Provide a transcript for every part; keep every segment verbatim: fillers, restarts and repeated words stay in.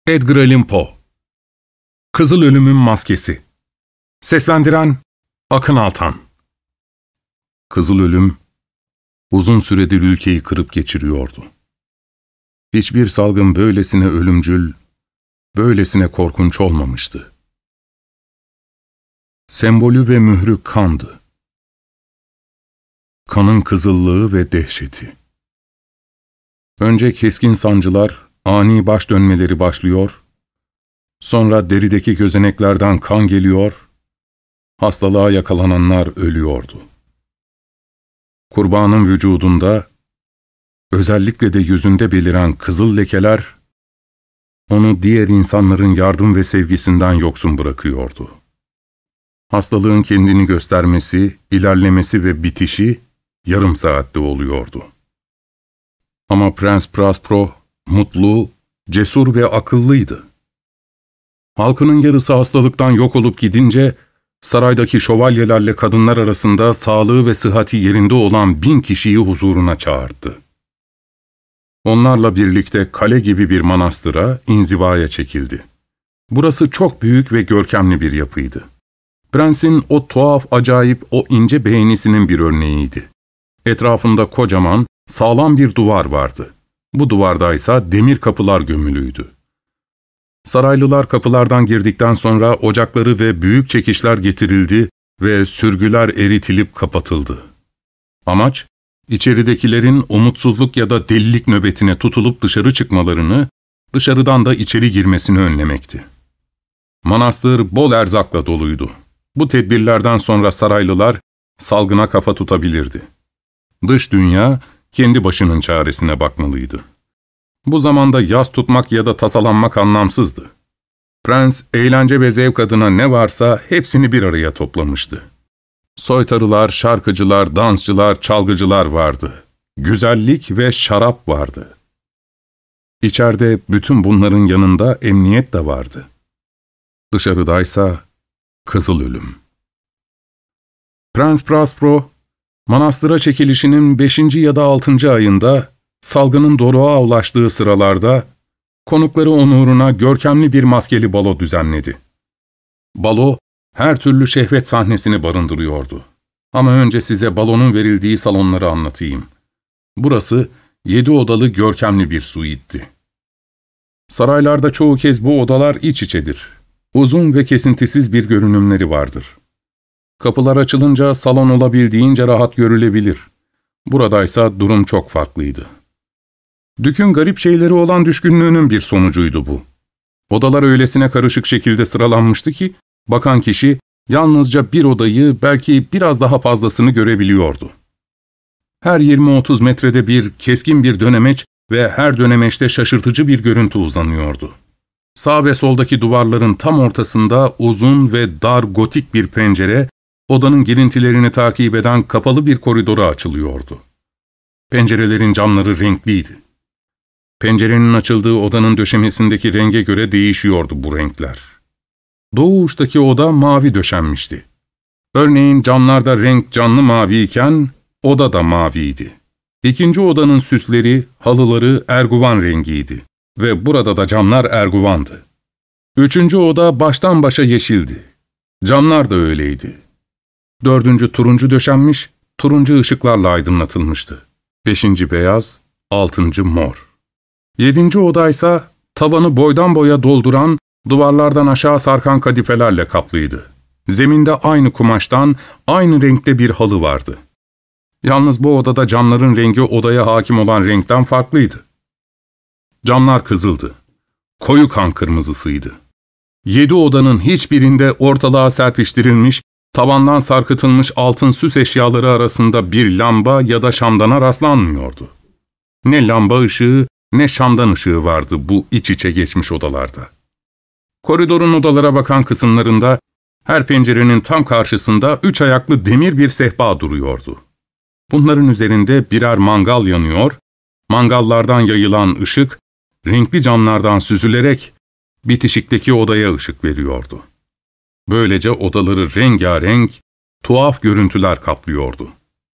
Edgar Allan Poe. Kızıl Ölüm'ün Maskesi. Seslendiren Akın Altan. Kızıl Ölüm, uzun süredir ülkeyi kırıp geçiriyordu. Hiçbir salgın böylesine ölümcül, böylesine korkunç olmamıştı. Sembolü ve mührü kandı. Kanın kızıllığı ve dehşeti. Önce keskin sancılar, ani baş dönmeleri başlıyor, sonra derideki gözeneklerden kan geliyor, hastalığa yakalananlar ölüyordu. Kurbanın vücudunda, özellikle de yüzünde beliren kızıl lekeler, onu diğer insanların yardım ve sevgisinden yoksun bırakıyordu. Hastalığın kendini göstermesi, ilerlemesi ve bitişi yarım saatte oluyordu. Ama Prens Praspro, mutlu, cesur ve akıllıydı. Halkının yarısı hastalıktan yok olup gidince, saraydaki şövalyelerle kadınlar arasında sağlığı ve sıhhati yerinde olan bin kişiyi huzuruna çağırdı. Onlarla birlikte kale gibi bir manastıra, inzivaya çekildi. Burası çok büyük ve görkemli bir yapıydı. Prensin o tuhaf, acayip, o ince beğenisinin bir örneğiydi. Etrafında kocaman, sağlam bir duvar vardı. Bu duvardaysa demir kapılar gömülüydü. Saraylılar kapılardan girdikten sonra ocakları ve büyük çekişler getirildi ve sürgüler eritilip kapatıldı. Amaç, içeridekilerin umutsuzluk ya da delilik nöbetine tutulup dışarı çıkmalarını, dışarıdan da içeri girmesini önlemekti. Manastır bol erzakla doluydu. Bu tedbirlerden sonra saraylılar salgına kafa tutabilirdi. Dış dünya kendi başının çaresine bakmalıydı. Bu zamanda yas tutmak ya da tasalanmak anlamsızdı. Prens, eğlence ve zevk adına ne varsa hepsini bir araya toplamıştı. Soytarılar, şarkıcılar, dansçılar, çalgıcılar vardı. Güzellik ve şarap vardı. İçeride bütün bunların yanında emniyet de vardı. Dışarıdaysa Kızıl Ölüm. Prens Praspro, manastıra çekilişinin beşinci ya da altıncı ayında, salgının doruğa ulaştığı sıralarda, konukları onuruna görkemli bir maskeli balo düzenledi. Balo, her türlü şehvet sahnesini barındırıyordu. Ama önce size balonun verildiği salonları anlatayım. Burası, yedi odalı görkemli bir suitti. Saraylarda çoğu kez bu odalar iç içedir. Uzun ve kesintisiz bir görünümleri vardır. Kapılar açılınca salon olabildiğince rahat görülebilir. Buradaysa durum çok farklıydı. Dük'ün garip şeyleri olan düşkünlüğünün bir sonucuydu bu. Odalar öylesine karışık şekilde sıralanmıştı ki, bakan kişi yalnızca bir odayı, belki biraz daha fazlasını görebiliyordu. Her yirmi otuz metrede bir keskin bir dönemeç ve her dönemeçte şaşırtıcı bir görüntü uzanıyordu. Sağ ve soldaki duvarların tam ortasında uzun ve dar gotik bir pencere, odanın girintilerini takip eden kapalı bir koridora açılıyordu. Pencerelerin camları renkliydi. Pencerenin açıldığı odanın döşemesindeki renge göre değişiyordu bu renkler. Doğu uçtaki oda mavi döşenmişti. Örneğin camlarda renk canlı mavi iken oda da maviydi. İkinci odanın süsleri, halıları erguvan rengiydi ve burada da camlar erguvandı. Üçüncü oda baştan başa yeşildi. Camlar da öyleydi. Dördüncü turuncu döşenmiş, turuncu ışıklarla aydınlatılmıştı. Beşinci beyaz, altıncı mor. Yedinci odaysa tavanı boydan boya dolduran, duvarlardan aşağı sarkan kadifelerle kaplıydı. Zeminde aynı kumaştan, aynı renkte bir halı vardı. Yalnız bu odada camların rengi odaya hakim olan renkten farklıydı. Camlar kızıldı. Koyu kan kırmızısıydı. Yedi odanın hiçbirinde ortalığa serpiştirilmiş, tavandan sarkıtılmış altın süs eşyaları arasında bir lamba ya da şamdana rastlanmıyordu. Ne lamba ışığı ne şamdan ışığı vardı bu iç içe geçmiş odalarda. Koridorun odalara bakan kısımlarında, her pencerenin tam karşısında üç ayaklı demir bir sehpa duruyordu. Bunların üzerinde birer mangal yanıyor, mangallardan yayılan ışık, renkli camlardan süzülerek bitişikteki odaya ışık veriyordu. Böylece odaları rengarenk, tuhaf görüntüler kaplıyordu.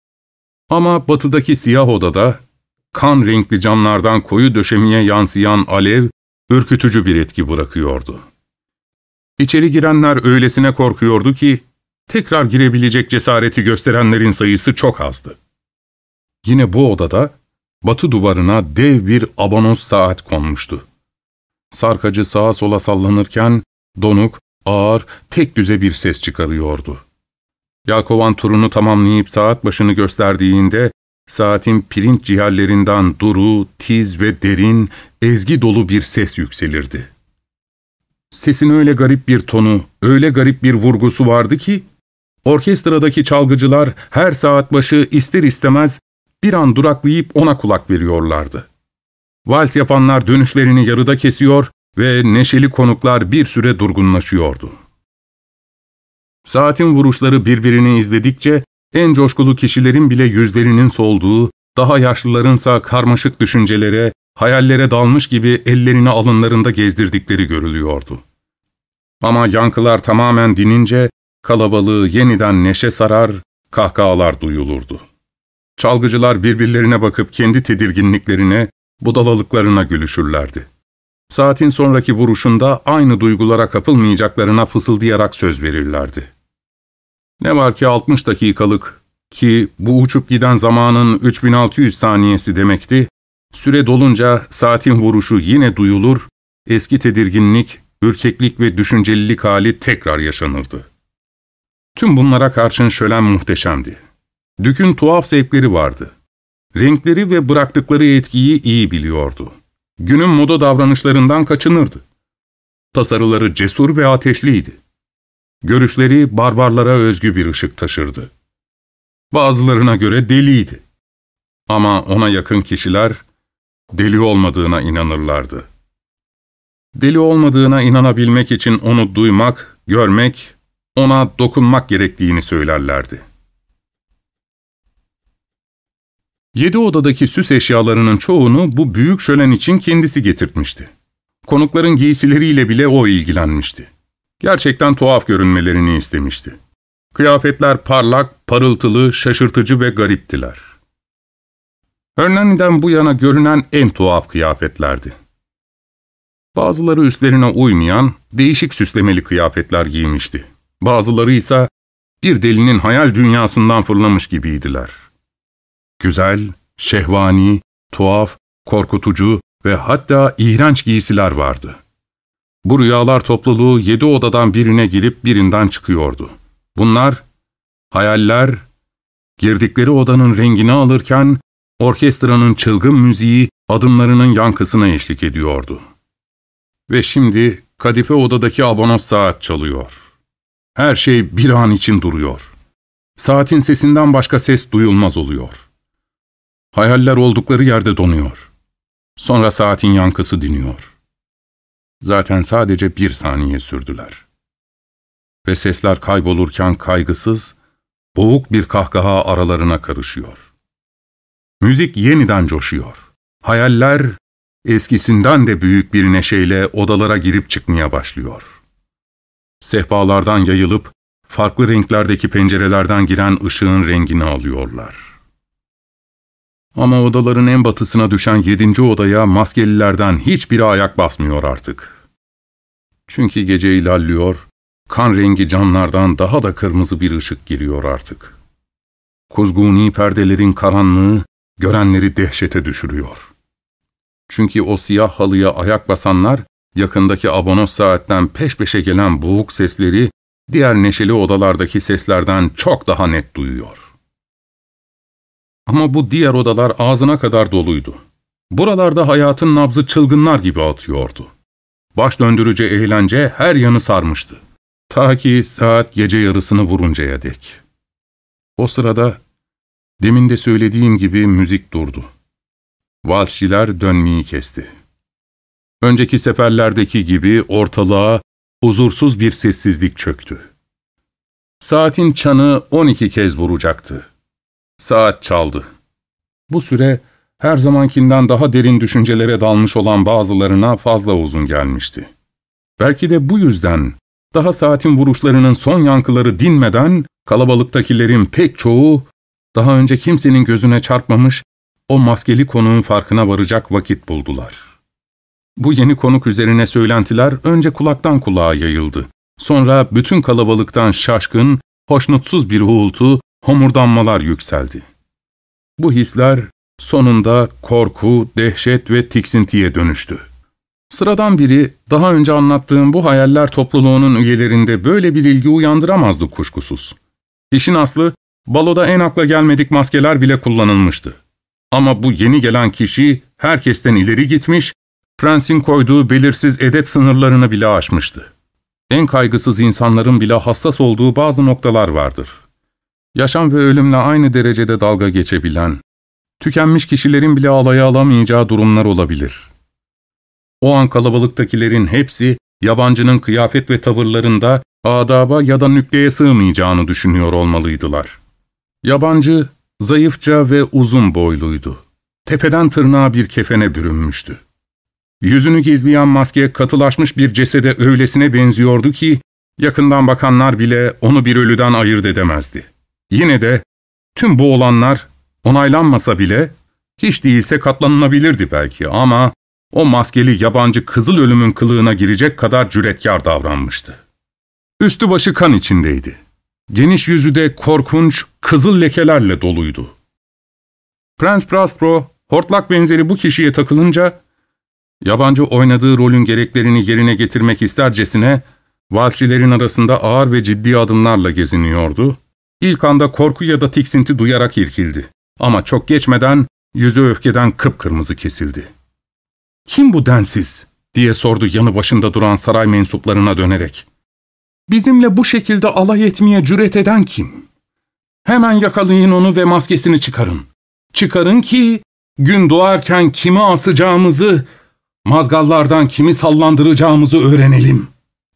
Ama batıdaki siyah odada, kan renkli camlardan koyu döşemeye yansıyan alev ürkütücü bir etki bırakıyordu. İçeri girenler öylesine korkuyordu ki, tekrar girebilecek cesareti gösterenlerin sayısı çok azdı. Yine bu odada, batı duvarına dev bir abonoz saat konmuştu. Sarkacı sağa sola sallanırken, donuk, ağır, tek düze bir ses çıkarıyordu. Yalkovan turunu tamamlayıp saat başını gösterdiğinde, saatin pirinç ciğerlerinden duru, tiz ve derin, ezgi dolu bir ses yükselirdi. Sesin öyle garip bir tonu, öyle garip bir vurgusu vardı ki, orkestradaki çalgıcılar her saat başı ister istemez bir an duraklayıp ona kulak veriyorlardı. Vals yapanlar dönüşlerini yarıda kesiyor ve neşeli konuklar bir süre durgunlaşıyordu. Saatin vuruşları birbirini izledikçe, en coşkulu kişilerin bile yüzlerinin solduğu, daha yaşlılarınsa karmaşık düşüncelere, hayallere dalmış gibi ellerini alınlarında gezdirdikleri görülüyordu. Ama yankılar tamamen dinince, kalabalığı yeniden neşe sarar, kahkahalar duyulurdu. Çalgıcılar birbirlerine bakıp kendi tedirginliklerine, budalalıklarına gülüşürlerdi. Saatin sonraki vuruşunda aynı duygulara kapılmayacaklarına fısıldayarak söz verirlerdi. Ne var ki altmış dakikalık, ki bu uçup giden zamanın üç bin altı yüz saniyesi demekti, süre dolunca saatin vuruşu yine duyulur, eski tedirginlik, ürkeklik ve düşüncelilik hali tekrar yaşanırdı. Tüm bunlara karşın şölen muhteşemdi. Dük'ün tuhaf zevkleri vardı. Renkleri ve bıraktıkları etkiyi iyi biliyordu. Günün moda davranışlarından kaçınırdı. Tasarıları cesur ve ateşliydi. Görüşleri barbarlara özgü bir ışık taşırdı. Bazılarına göre deliydi. Ama ona yakın kişiler deli olmadığına inanırlardı. Deli olmadığına inanabilmek için onu duymak, görmek, ona dokunmak gerektiğini söylerlerdi. Yedi odadaki süs eşyalarının çoğunu bu büyük şölen için kendisi getirtmişti. Konukların giysileriyle bile o ilgilenmişti. Gerçekten tuhaf görünmelerini istemişti. Kıyafetler parlak, parıltılı, şaşırtıcı ve gariptiler. Hernani'den bu yana görünen en tuhaf kıyafetlerdi. Bazıları üstlerine uymayan, değişik süslemeli kıyafetler giymişti. Bazıları ise bir delinin hayal dünyasından fırlamış gibiydiler. Güzel, şehvani, tuhaf, korkutucu ve hatta iğrenç giysiler vardı. Bu rüyalar topluluğu yedi odadan birine girip birinden çıkıyordu. Bunlar, hayaller, girdikleri odanın rengini alırken, orkestranın çılgın müziği adımlarının yankısına eşlik ediyordu. Ve şimdi kadife odadaki abonoz saat çalıyor. Her şey bir an için duruyor. Saatin sesinden başka ses duyulmaz oluyor. Hayaller oldukları yerde donuyor. Sonra saatin yankısı diniyor. Zaten sadece bir saniye sürdüler. Ve sesler kaybolurken kaygısız, boğuk bir kahkaha aralarına karışıyor. Müzik yeniden coşuyor. Hayaller, eskisinden de büyük bir neşeyle odalara girip çıkmaya başlıyor. Sehpalardan yayılıp, farklı renklerdeki pencerelerden giren ışığın rengini alıyorlar. Ama odaların en batısına düşen yedinci odaya maskelilerden hiçbiri ayak basmıyor artık. Çünkü gece ilerliyor, kan rengi camlardan daha da kırmızı bir ışık giriyor artık. Kuzguni perdelerin karanlığı, görenleri dehşete düşürüyor. Çünkü o siyah halıya ayak basanlar, yakındaki abonoz saatten peş peşe gelen boğuk sesleri, diğer neşeli odalardaki seslerden çok daha net duyuyor. Ama bu diğer odalar ağzına kadar doluydu. Buralarda hayatın nabzı çılgınlar gibi atıyordu. Baş döndürücü eğlence her yanı sarmıştı. Ta ki saat gece yarısını vuruncaya dek. O sırada, demin de söylediğim gibi müzik durdu. Valsçiler dönmeyi kesti. Önceki seferlerdeki gibi ortalığa huzursuz bir sessizlik çöktü. Saatin çanı on iki kez vuracaktı. Saat çaldı. Bu süre her zamankinden daha derin düşüncelere dalmış olan bazılarına fazla uzun gelmişti. Belki de bu yüzden daha saatin vuruşlarının son yankıları dinmeden kalabalıktakilerin pek çoğu daha önce kimsenin gözüne çarpmamış o maskeli konuğun farkına varacak vakit buldular. Bu yeni konuk üzerine söylentiler önce kulaktan kulağa yayıldı. Sonra bütün kalabalıktan şaşkın, hoşnutsuz bir uğultu, homurdanmalar yükseldi. Bu hisler sonunda korku, dehşet ve tiksintiye dönüştü. Sıradan biri, daha önce anlattığım bu hayaller topluluğunun üyelerinde böyle bir ilgi uyandıramazdı kuşkusuz. İşin aslı, baloda en akla gelmedik maskeler bile kullanılmıştı. Ama bu yeni gelen kişi herkesten ileri gitmiş, prensin koyduğu belirsiz edep sınırlarını bile aşmıştı. En kaygısız insanların bile hassas olduğu bazı noktalar vardır. Yaşam ve ölümle aynı derecede dalga geçebilen, tükenmiş kişilerin bile alaya alamayacağı durumlar olabilir. O an kalabalıktakilerin hepsi, yabancının kıyafet ve tavırlarında adaba ya da nükleye sığmayacağını düşünüyor olmalıydılar. Yabancı, zayıfça ve uzun boyluydu. Tepeden tırnağa bir kefene bürünmüştü. Yüzünü gizleyen maske katılaşmış bir cesede öylesine benziyordu ki, yakından bakanlar bile onu bir ölüden ayırt edemezdi. Yine de, tüm bu olanlar, onaylanmasa bile, hiç değilse katlanılabilirdi belki ama, o maskeli yabancı kızıl ölümün kılığına girecek kadar cüretkar davranmıştı. Üstü başı kan içindeydi. Geniş yüzü de korkunç, kızıl lekelerle doluydu. Prens Praspro, hortlak benzeri bu kişiye takılınca, yabancı oynadığı rolün gereklerini yerine getirmek istercesine, valsçilerin arasında ağır ve ciddi adımlarla geziniyordu. İlk anda korku ya da tiksinti duyarak irkildi. Ama çok geçmeden yüzü öfkeden kıpkırmızı kesildi. ''Kim bu densiz?'' diye sordu yanı başında duran saray mensuplarına dönerek. ''Bizimle bu şekilde alay etmeye cüret eden kim? Hemen yakalayın onu ve maskesini çıkarın. Çıkarın ki gün doğarken kimi asacağımızı, mazgallardan kimi sallandıracağımızı öğrenelim.''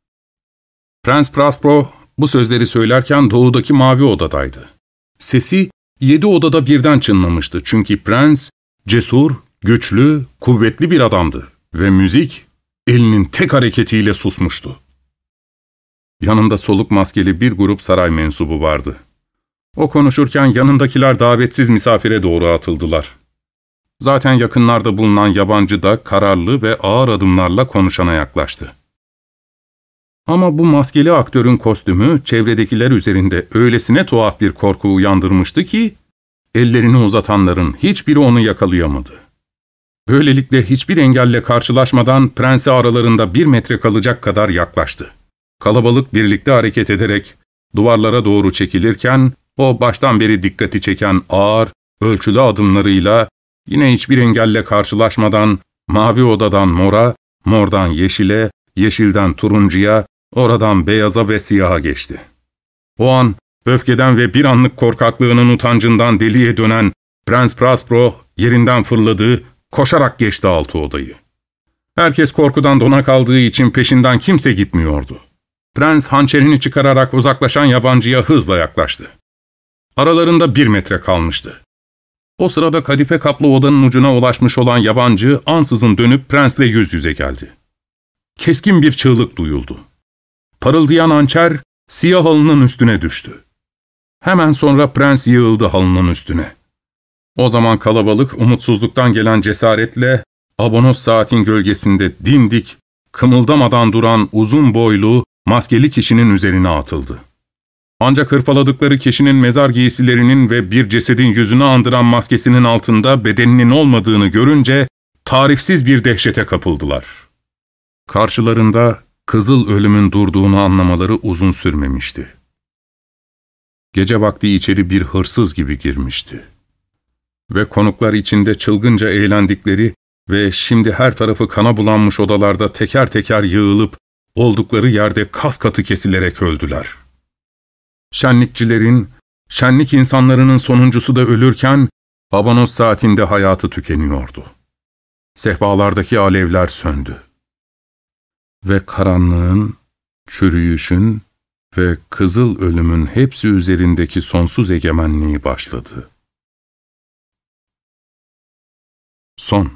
Prens Praspro bu sözleri söylerken doğudaki mavi odadaydı. Sesi yedi odada birden çınlamıştı çünkü prens cesur, güçlü, kuvvetli bir adamdı ve müzik elinin tek hareketiyle susmuştu. Yanında soluk maskeli bir grup saray mensubu vardı. O konuşurken yanındakiler davetsiz misafire doğru atıldılar. Zaten yakınlarda bulunan yabancı da kararlı ve ağır adımlarla konuşana yaklaştı. Ama bu maskeli aktörün kostümü çevredekiler üzerinde öylesine tuhaf bir korku uyandırmıştı ki, ellerini uzatanların hiçbiri onu yakalayamadı. Böylelikle hiçbir engelle karşılaşmadan prensi aralarında bir metre kalacak kadar yaklaştı. Kalabalık birlikte hareket ederek duvarlara doğru çekilirken, o baştan beri dikkati çeken ağır, ölçülü adımlarıyla yine hiçbir engelle karşılaşmadan mavi odadan mora, mordan yeşile, yeşilden turuncuya, oradan beyaza ve siyaha geçti. O an öfkeden ve bir anlık korkaklığının utancından deliye dönen Prens Praspro yerinden fırladı, koşarak geçti altı odayı. Herkes korkudan dona kaldığı için peşinden kimse gitmiyordu. Prens hançerini çıkararak uzaklaşan yabancıya hızla yaklaştı. Aralarında bir metre kalmıştı. O sırada kadife kaplı odanın ucuna ulaşmış olan yabancı ansızın dönüp prensle yüz yüze geldi. Keskin bir çığlık duyuldu. Parıldayan hançer siyah halının üstüne düştü. Hemen sonra prens yığıldı halının üstüne. O zaman kalabalık umutsuzluktan gelen cesaretle abonos saatin gölgesinde dimdik, kımıldamadan duran uzun boylu, maskeli kişinin üzerine atıldı. Ancak hırpaladıkları kişinin mezar giysilerinin ve bir cesedin yüzünü andıran maskesinin altında bedeninin olmadığını görünce tarifsiz bir dehşete kapıldılar. Karşılarında kızıl ölümün durduğunu anlamaları uzun sürmemişti. Gece vakti içeri bir hırsız gibi girmişti. Ve konuklar içinde çılgınca eğlendikleri ve şimdi her tarafı kana bulanmış odalarda teker teker yığılıp oldukları yerde kas katı kesilerek öldüler. Şenlikçilerin, şenlik insanlarının sonuncusu da ölürken abonos saatinde hayatı tükeniyordu. Sehpalardaki alevler söndü. Ve karanlığın, çürüyüşün ve kızıl ölümün hepsi üzerindeki sonsuz egemenliği başladı. Son.